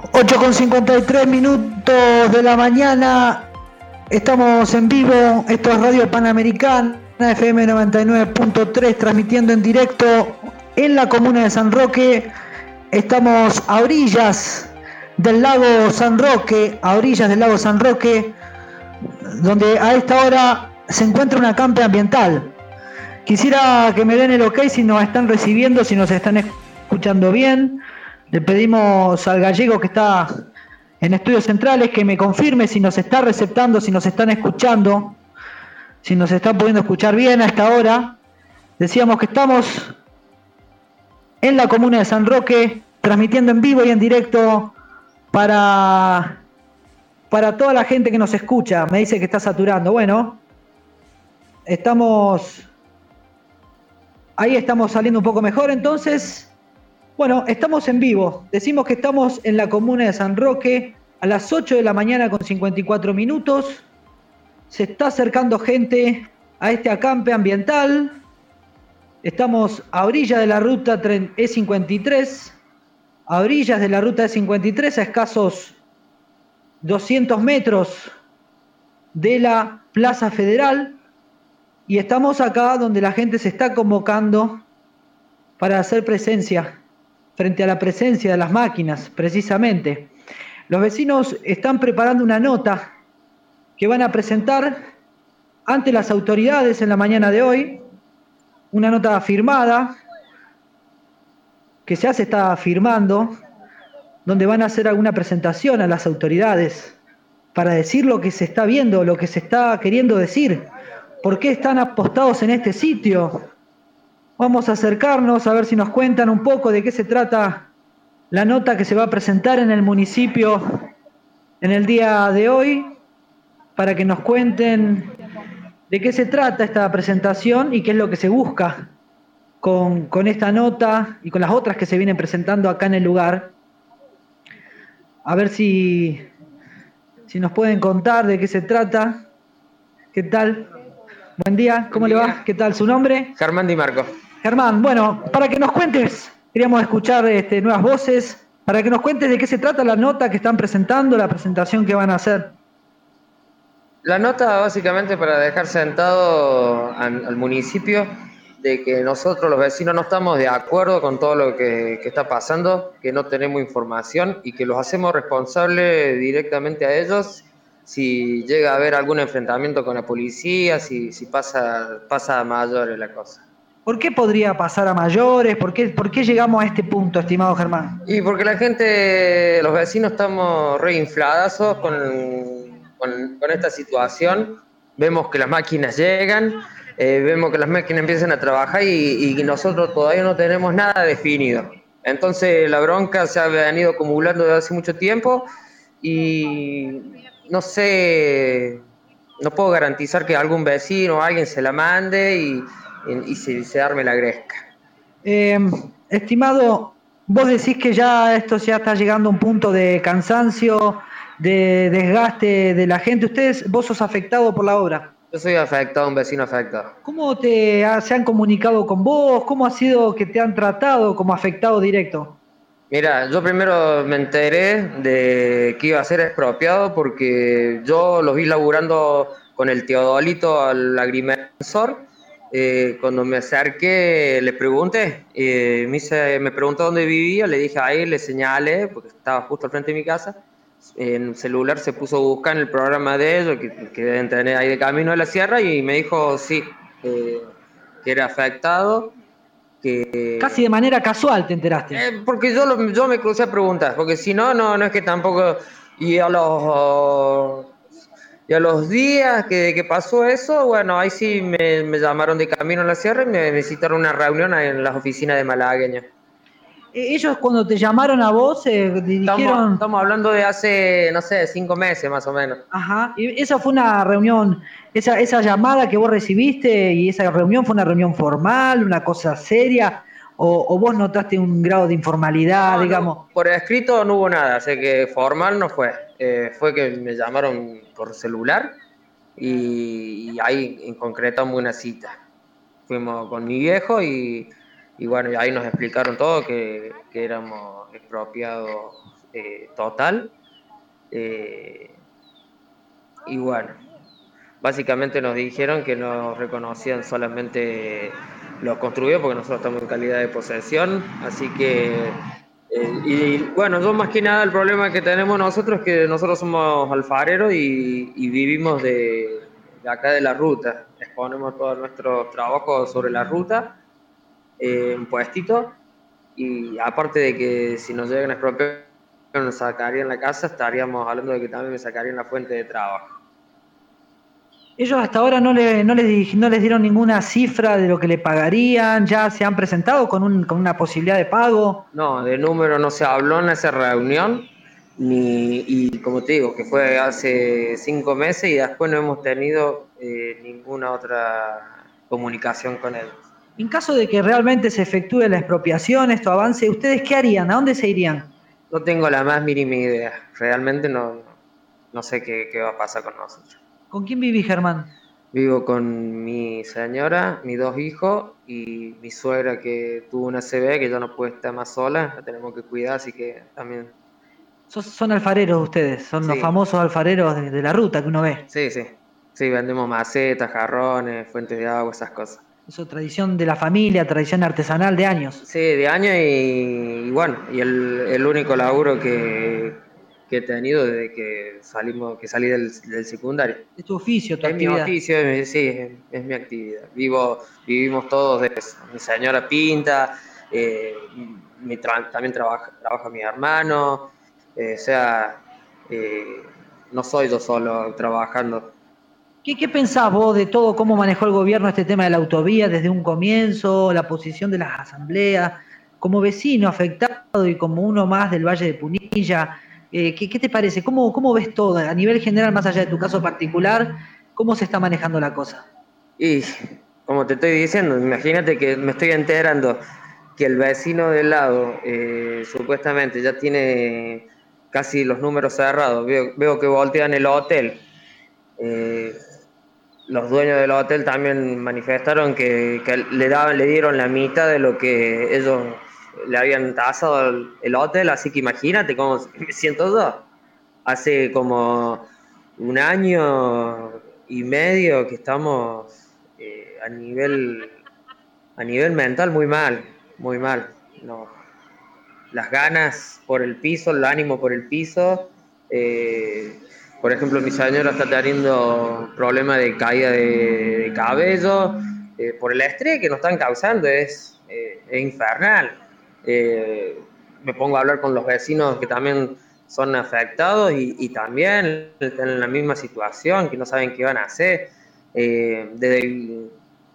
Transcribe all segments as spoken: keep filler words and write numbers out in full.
ocho con cincuenta y tres minutos de la mañana, estamos en vivo, esto es Radio Panamericana, F M noventa y nueve punto tres, transmitiendo en directo en la comuna de San Roque. Estamos a orillas del lago San Roque, a orillas del lago San Roque, donde a esta hora se encuentra un acampe ambiental. Quisiera que me den el ok si nos están recibiendo, si nos están escuchando bien. Le pedimos al gallego que está en Estudios Centrales que me confirme si nos está receptando, si nos están escuchando, si nos están pudiendo escuchar bien a esta hora. Decíamos que estamos en la comuna de San Roque, transmitiendo en vivo y en directo para, para toda la gente que nos escucha. Me dice que está saturando. Bueno, estamos... Ahí estamos saliendo un poco mejor, entonces... Bueno, estamos en vivo. Decimos que estamos en la comuna de San Roque a las ocho de la mañana con cincuenta y cuatro minutos. Se está acercando gente a este acampe ambiental. Estamos a orillas de la ruta E cincuenta y tres, a orillas de la ruta E cincuenta y tres, a escasos doscientos metros de la Plaza Federal. Y estamos acá donde la gente se está convocando para hacer presencia, frente a la presencia de las máquinas, precisamente. Los vecinos están preparando una nota que van a presentar ante las autoridades en la mañana de hoy, una nota firmada, que ya se está firmando, donde van a hacer alguna presentación a las autoridades para decir lo que se está viendo, lo que se está queriendo decir, por qué están apostados en este sitio. Vamos a acercarnos a ver si nos cuentan un poco de qué se trata la nota que se va a presentar en el municipio en el día de hoy, para que nos cuenten de qué se trata esta presentación y qué es lo que se busca con, con esta nota y con las otras que se vienen presentando acá en el lugar. A ver si, si nos pueden contar de qué se trata. ¿Qué tal? Buen día, ¿cómo le va? ¿Qué tal? ¿Su nombre? Germán Di Marco. Germán, bueno, para que nos cuentes, queríamos escuchar este, nuevas voces, para que nos cuentes de qué se trata la nota que están presentando, la presentación que van a hacer. La nota básicamente para dejar sentado al, al municipio de que nosotros los vecinos no estamos de acuerdo con todo lo que, que está pasando, que no tenemos información y que los hacemos responsables directamente a ellos si llega a haber algún enfrentamiento con la policía, si, si pasa, pasa a mayores la cosa. ¿Por qué podría pasar a mayores? ¿Por qué, ¿Por qué llegamos a este punto, estimado Germán? Y porque la gente, los vecinos estamos reinfladazos con, con, con esta situación. Vemos que las máquinas llegan, eh, vemos que las máquinas empiezan a trabajar y, y nosotros todavía no tenemos nada definido. Entonces la bronca se ha venido acumulando desde hace mucho tiempo y no sé, no puedo garantizar que algún vecino o alguien se la mande y, y, y se, se arme la gresca. Eh, estimado, vos decís que ya esto ya está llegando a un punto de cansancio, de desgaste de la gente. Ustedes, vos sos afectado por la obra. Yo soy afectado, un vecino afectado. ¿Cómo te ha, se han comunicado con vos? ¿Cómo ha sido que te han tratado como afectado directo? Mira, yo primero me enteré de que iba a ser expropiado porque yo los vi laburando con el Teodolito al agrimensor. Eh, cuando me acerqué le pregunté, eh, me, hice, me preguntó dónde vivía, le dije ahí, le señalé, porque estaba justo al frente de mi casa. En el celular se puso a buscar en el programa de ellos, que, que deben tener ahí de camino de la sierra, y me dijo sí, eh, que era afectado. Que, Casi de manera casual te enteraste. Eh, porque yo, lo, yo me crucé a preguntas, porque si no, no, no es que tampoco... Y a los, y a los días que, que pasó eso, bueno, ahí sí me, me llamaron de camino a la sierra y me, me citaron una reunión en las oficinas de Malagueña. Ellos cuando te llamaron a vos se eh, dirigieron... Estamos, estamos hablando de hace, no sé, cinco meses más o menos. Ajá, y esa fue una reunión, esa, esa llamada que vos recibiste y esa reunión fue una reunión formal, una cosa seria, o, o vos notaste un grado de informalidad, no, digamos. No, por escrito no hubo nada, así que formal no fue. Eh, fue que me llamaron por celular y, y ahí concretamos una cita. Fuimos con mi viejo y, y bueno, ahí nos explicaron todo, que, que éramos expropiados eh, total. Eh, y bueno, básicamente nos dijeron que nos reconocían solamente los construidos porque nosotros estamos en calidad de posesión, así que, eh, y bueno, yo más que nada el problema que tenemos nosotros es que nosotros somos alfareros y, y vivimos de, de acá de la ruta, exponemos todos nuestros trabajos sobre la ruta, eh, un puestito, y aparte de que si nos llegan a expropiar nos sacarían la casa, estaríamos hablando de que también me sacarían la fuente de trabajo. Ellos hasta ahora no, le, no, les, di- no les dieron ninguna cifra de lo que le pagarían, ya se han presentado con, un, con una posibilidad de pago. No, de número no se habló en esa reunión, ni, y como te digo, que fue hace cinco meses y después no hemos tenido eh, ninguna otra comunicación con ellos. En caso de que realmente se efectúe la expropiación, esto avance, ¿ustedes qué harían? ¿A dónde se irían? No tengo la más mínima idea, realmente no, no, no sé qué, qué va a pasar con nosotros. ¿Con quién vivís, Germán? Vivo con mi señora, mis dos hijos y mi suegra que tuvo una C V que ya no puede estar más sola, la tenemos que cuidar, así que también. Sos- son alfareros ustedes, son los Sí, famosos alfareros de, de la ruta que uno ve. sí, sí. Sí, vendemos macetas, jarrones, fuentes de agua, esas cosas. Eso, tradición de la familia, tradición artesanal de años. Sí, de año y, y bueno, y el, el único laburo que, que he tenido desde que salimos, que salí del, del secundario. Es tu oficio, tu Es mi actividad. oficio, es mi- sí, es, es mi actividad. Vivo, vivimos todos de eso. Mi señora pinta, eh, mi tra- también trabaja, trabaja mi hermano, eh, o sea, eh, no soy yo solo trabajando. ¿Qué, qué pensás vos de todo, cómo manejó el gobierno este tema de la autovía desde un comienzo, la posición de las asambleas, como vecino afectado y como uno más del Valle de Punilla? Eh, ¿qué, qué te parece? ¿Cómo, ¿Cómo ves todo a nivel general, más allá de tu caso particular? ¿Cómo se está manejando la cosa? Y como te estoy diciendo, imagínate que me estoy enterando que el vecino del lado eh, supuestamente ya tiene casi los números cerrados. Veo, veo que voltean el hotel. Eh, los dueños del hotel también manifestaron que, que le, daban, le dieron la mitad de lo que ellos le habían tasado el, el hotel, así que imagínate cómo me siento yo. Hace como un año y medio que estamos eh, a nivel a nivel mental muy mal, muy mal. No, las ganas por el piso, el ánimo por el piso. Eh, por ejemplo, mi señora está teniendo problemas de caída de, de cabello eh, por el estrés que nos están causando, es, eh, es infernal. Eh, me pongo a hablar con los vecinos que también son afectados y, y también están en la misma situación, que no saben qué van a hacer. Eh, desde el,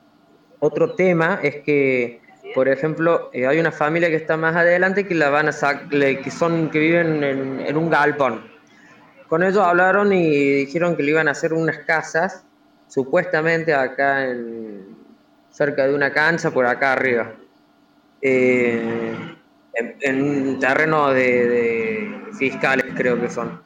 otro tema es que, por ejemplo, eh, hay una familia que está más adelante que la van a sac- le- que son que viven en, en un galpón. Con ellos hablaron y dijeron que le iban a hacer unas casas, supuestamente acá en, cerca de una cancha, por acá arriba, eh, en, en un terreno de, de fiscales creo que son.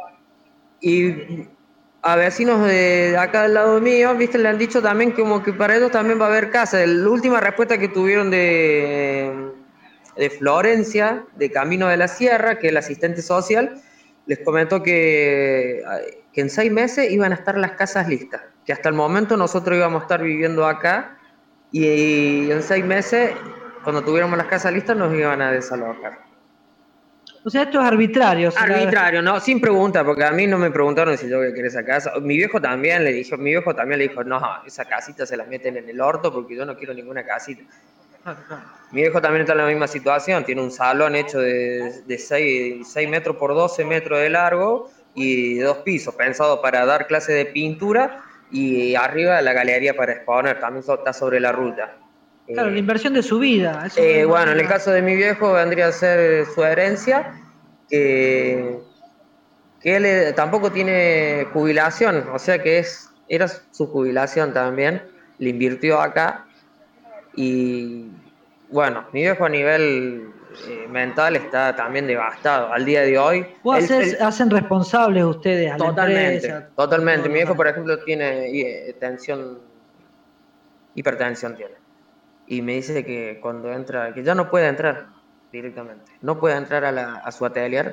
Y a vecinos de acá del lado mío, viste, le han dicho también que como que para ellos también va a haber casa. La última respuesta que tuvieron de, de Florencia, de Camino de la Sierra, que es el asistente social, les comentó que, que en seis meses iban a estar las casas listas, que hasta el momento nosotros íbamos a estar viviendo acá y en seis meses, cuando tuviéramos las casas listas, nos iban a desalojar. O sea, esto es arbitrario. La- Arbitrario, no, sin pregunta, porque a mí no me preguntaron si yo quería esa casa. Mi viejo también le dijo, mi viejo también le dijo, no, esa casita se la meten en el orto porque yo no quiero ninguna casita. Mi viejo también está en la misma situación, tiene un salón hecho de, de seis metros por doce metros de largo y dos pisos, pensado para dar clases de pintura y arriba la galería para exponer, también está sobre la ruta. Claro, la Eh, inversión de su vida. Eso eh, es bueno, en el una- caso de mi viejo vendría a ser su herencia, que que él eh, tampoco tiene jubilación, o sea que es, era su jubilación también, le invirtió acá y bueno, mi viejo a nivel eh, mental está también devastado. Al día de hoy, Vos él, hacés- él- hacen responsables ustedes a la totalmente, empresa, a totalmente. todos Mi los viejo, por daños. ejemplo, tiene eh, tensión, hipertensión tiene. Y me dice que cuando entra, que ya no puede entrar directamente, no puede entrar a, la, a su atelier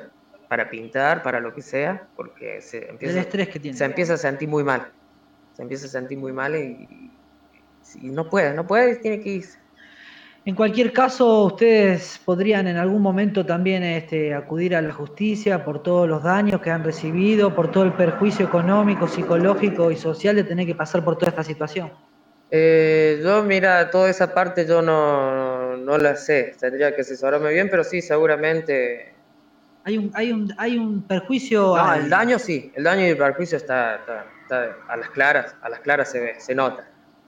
para pintar, para lo que sea, porque se empieza, el estrés que tiene. Se empieza a sentir muy mal. Se empieza a sentir muy mal y, y, y no puede, no puede, tiene que irse. En cualquier caso, ustedes podrían en algún momento también este, acudir a la justicia por todos los daños que han recibido, por todo el perjuicio económico, psicológico y social de tener que pasar por toda esta situación. Eh, yo, mira, toda esa parte yo no, no, no la sé, tendría que asesorarme bien, pero sí, seguramente. Hay un, hay un, hay un perjuicio. No, Hay. el daño sí, el daño y el perjuicio está, está, está a las claras, a las claras se ve, se nota.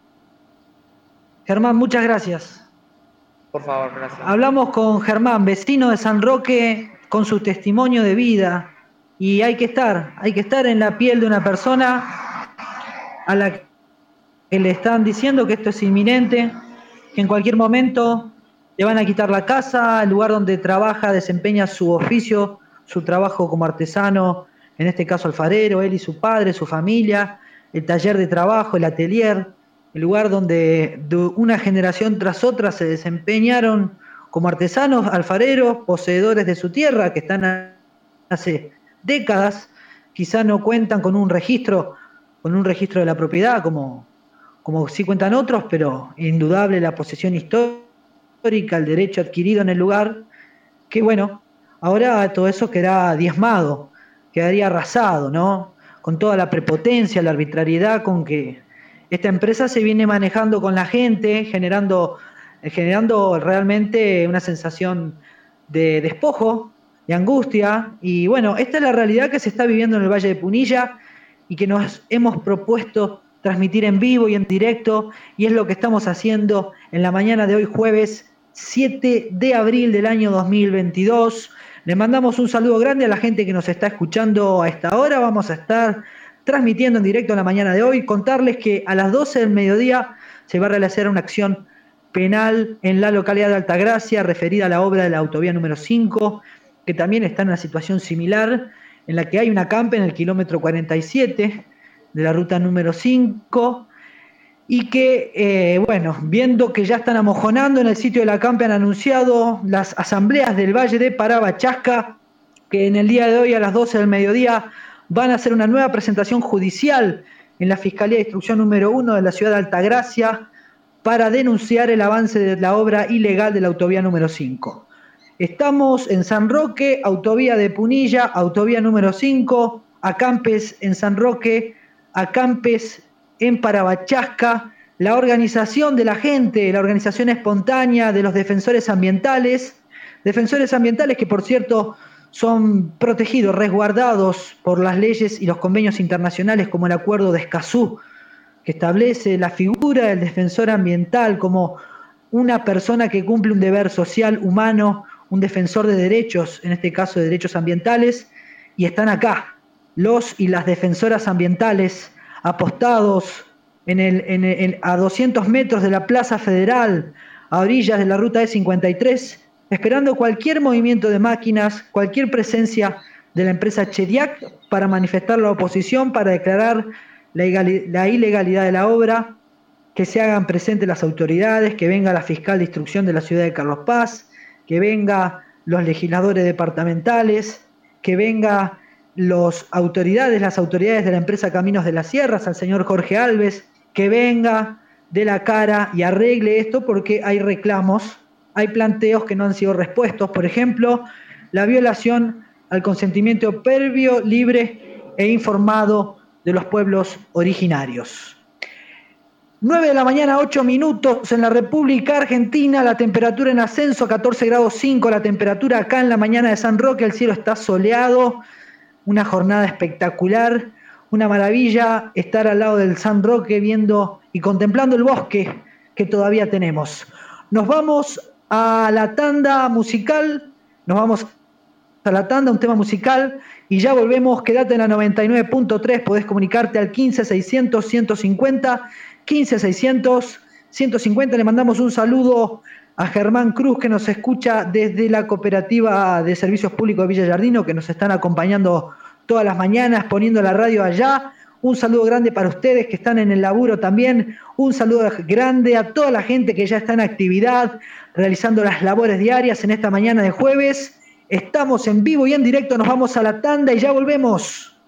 Germán, muchas gracias. Por favor, gracias. Hablamos con Germán, vecino de San Roque, con su testimonio de vida. Y hay que estar, hay que estar en la piel de una persona a la que le están diciendo que esto es inminente, que en cualquier momento le van a quitar la casa, el lugar donde trabaja, desempeña su oficio, su trabajo como artesano, en este caso alfarero, él y su padre, su familia, el taller de trabajo, el atelier, el lugar donde de una generación tras otra se desempeñaron como artesanos, alfareros, poseedores de su tierra, que están hace décadas, quizá no cuentan con un registro, con un registro de la propiedad, como, como sí cuentan otros, pero indudable la posesión histórica, el derecho adquirido en el lugar, que bueno, ahora todo eso quedará diezmado, quedaría arrasado, ¿no? Con toda la prepotencia, la arbitrariedad con que esta empresa se viene manejando con la gente, generando, generando realmente una sensación de despojo, de angustia, y bueno, esta es la realidad que se está viviendo en el Valle de Punilla y que nos hemos propuesto transmitir en vivo y en directo, y es lo que estamos haciendo en la mañana de hoy, jueves siete de abril del año dos mil veintidós. Le mandamos un saludo grande a la gente que nos está escuchando a esta hora. Vamos a estar transmitiendo en directo en la mañana de hoy. Contarles que a las doce del mediodía se va a realizar una acción penal en la localidad de Altagracia referida a la obra de la autovía número cinco, que también está en una situación similar, en la que hay una acampe en el kilómetro cuarenta y siete de la ruta número cinco, y que, eh, bueno, viendo que ya están amojonando en el sitio de la acampe, han anunciado las asambleas del Valle de Parabachasca, que en el día de hoy a las doce del mediodía van a hacer una nueva presentación judicial en la Fiscalía de Instrucción número uno de la ciudad de Altagracia para denunciar el avance de la obra ilegal de la autovía número cinco. Estamos en San Roque, autovía de Punilla, autovía número cinco, acampes en San Roque, acampes en Parabachasca, la organización de la gente, la organización espontánea de los defensores ambientales, defensores ambientales que por cierto son protegidos, resguardados por las leyes y los convenios internacionales como el Acuerdo de Escazú, que establece la figura del defensor ambiental como una persona que cumple un deber social humano, un defensor de derechos, en este caso de derechos ambientales, y están acá los y las defensoras ambientales apostados en el, en el, a doscientos metros de la Plaza Federal, a orillas de la ruta E cincuenta y tres, esperando cualquier movimiento de máquinas, cualquier presencia de la empresa Chediac para manifestar la oposición, para declarar la, la ilegalidad de la obra, que se hagan presentes las autoridades, que venga la fiscal de instrucción de la ciudad de Carlos Paz, que venga los legisladores departamentales, que venga las autoridades, las autoridades de la empresa Caminos de las Sierras, al señor Jorge Alves, que venga de la cara y arregle esto porque hay reclamos, hay planteos que no han sido respuestos. Por ejemplo, la violación al consentimiento previo, libre e informado de los pueblos originarios. nueve de la mañana, ocho minutos en la República Argentina, la temperatura en ascenso, catorce grados cinco, la temperatura acá en la mañana de San Roque, el cielo está soleado, una jornada espectacular, una maravilla estar al lado del San Roque viendo y contemplando el bosque que todavía tenemos. Nos vamos a la tanda musical, nos vamos a la tanda, un tema musical, y ya volvemos. Quédate en la noventa y nueve punto tres, podés comunicarte al quince seiscientos ciento cincuenta, quince seiscientos ciento cincuenta. Le mandamos un saludo a Germán Cruz, que nos escucha desde la Cooperativa de Servicios Públicos de Villa Giardino, que nos están acompañando todas las mañanas, poniendo la radio allá. Un saludo grande para ustedes que están en el laburo también. Un saludo grande a toda la gente que ya está en actividad, realizando las labores diarias en esta mañana de jueves. Estamos en vivo y en directo, nos vamos a la tanda y ya volvemos.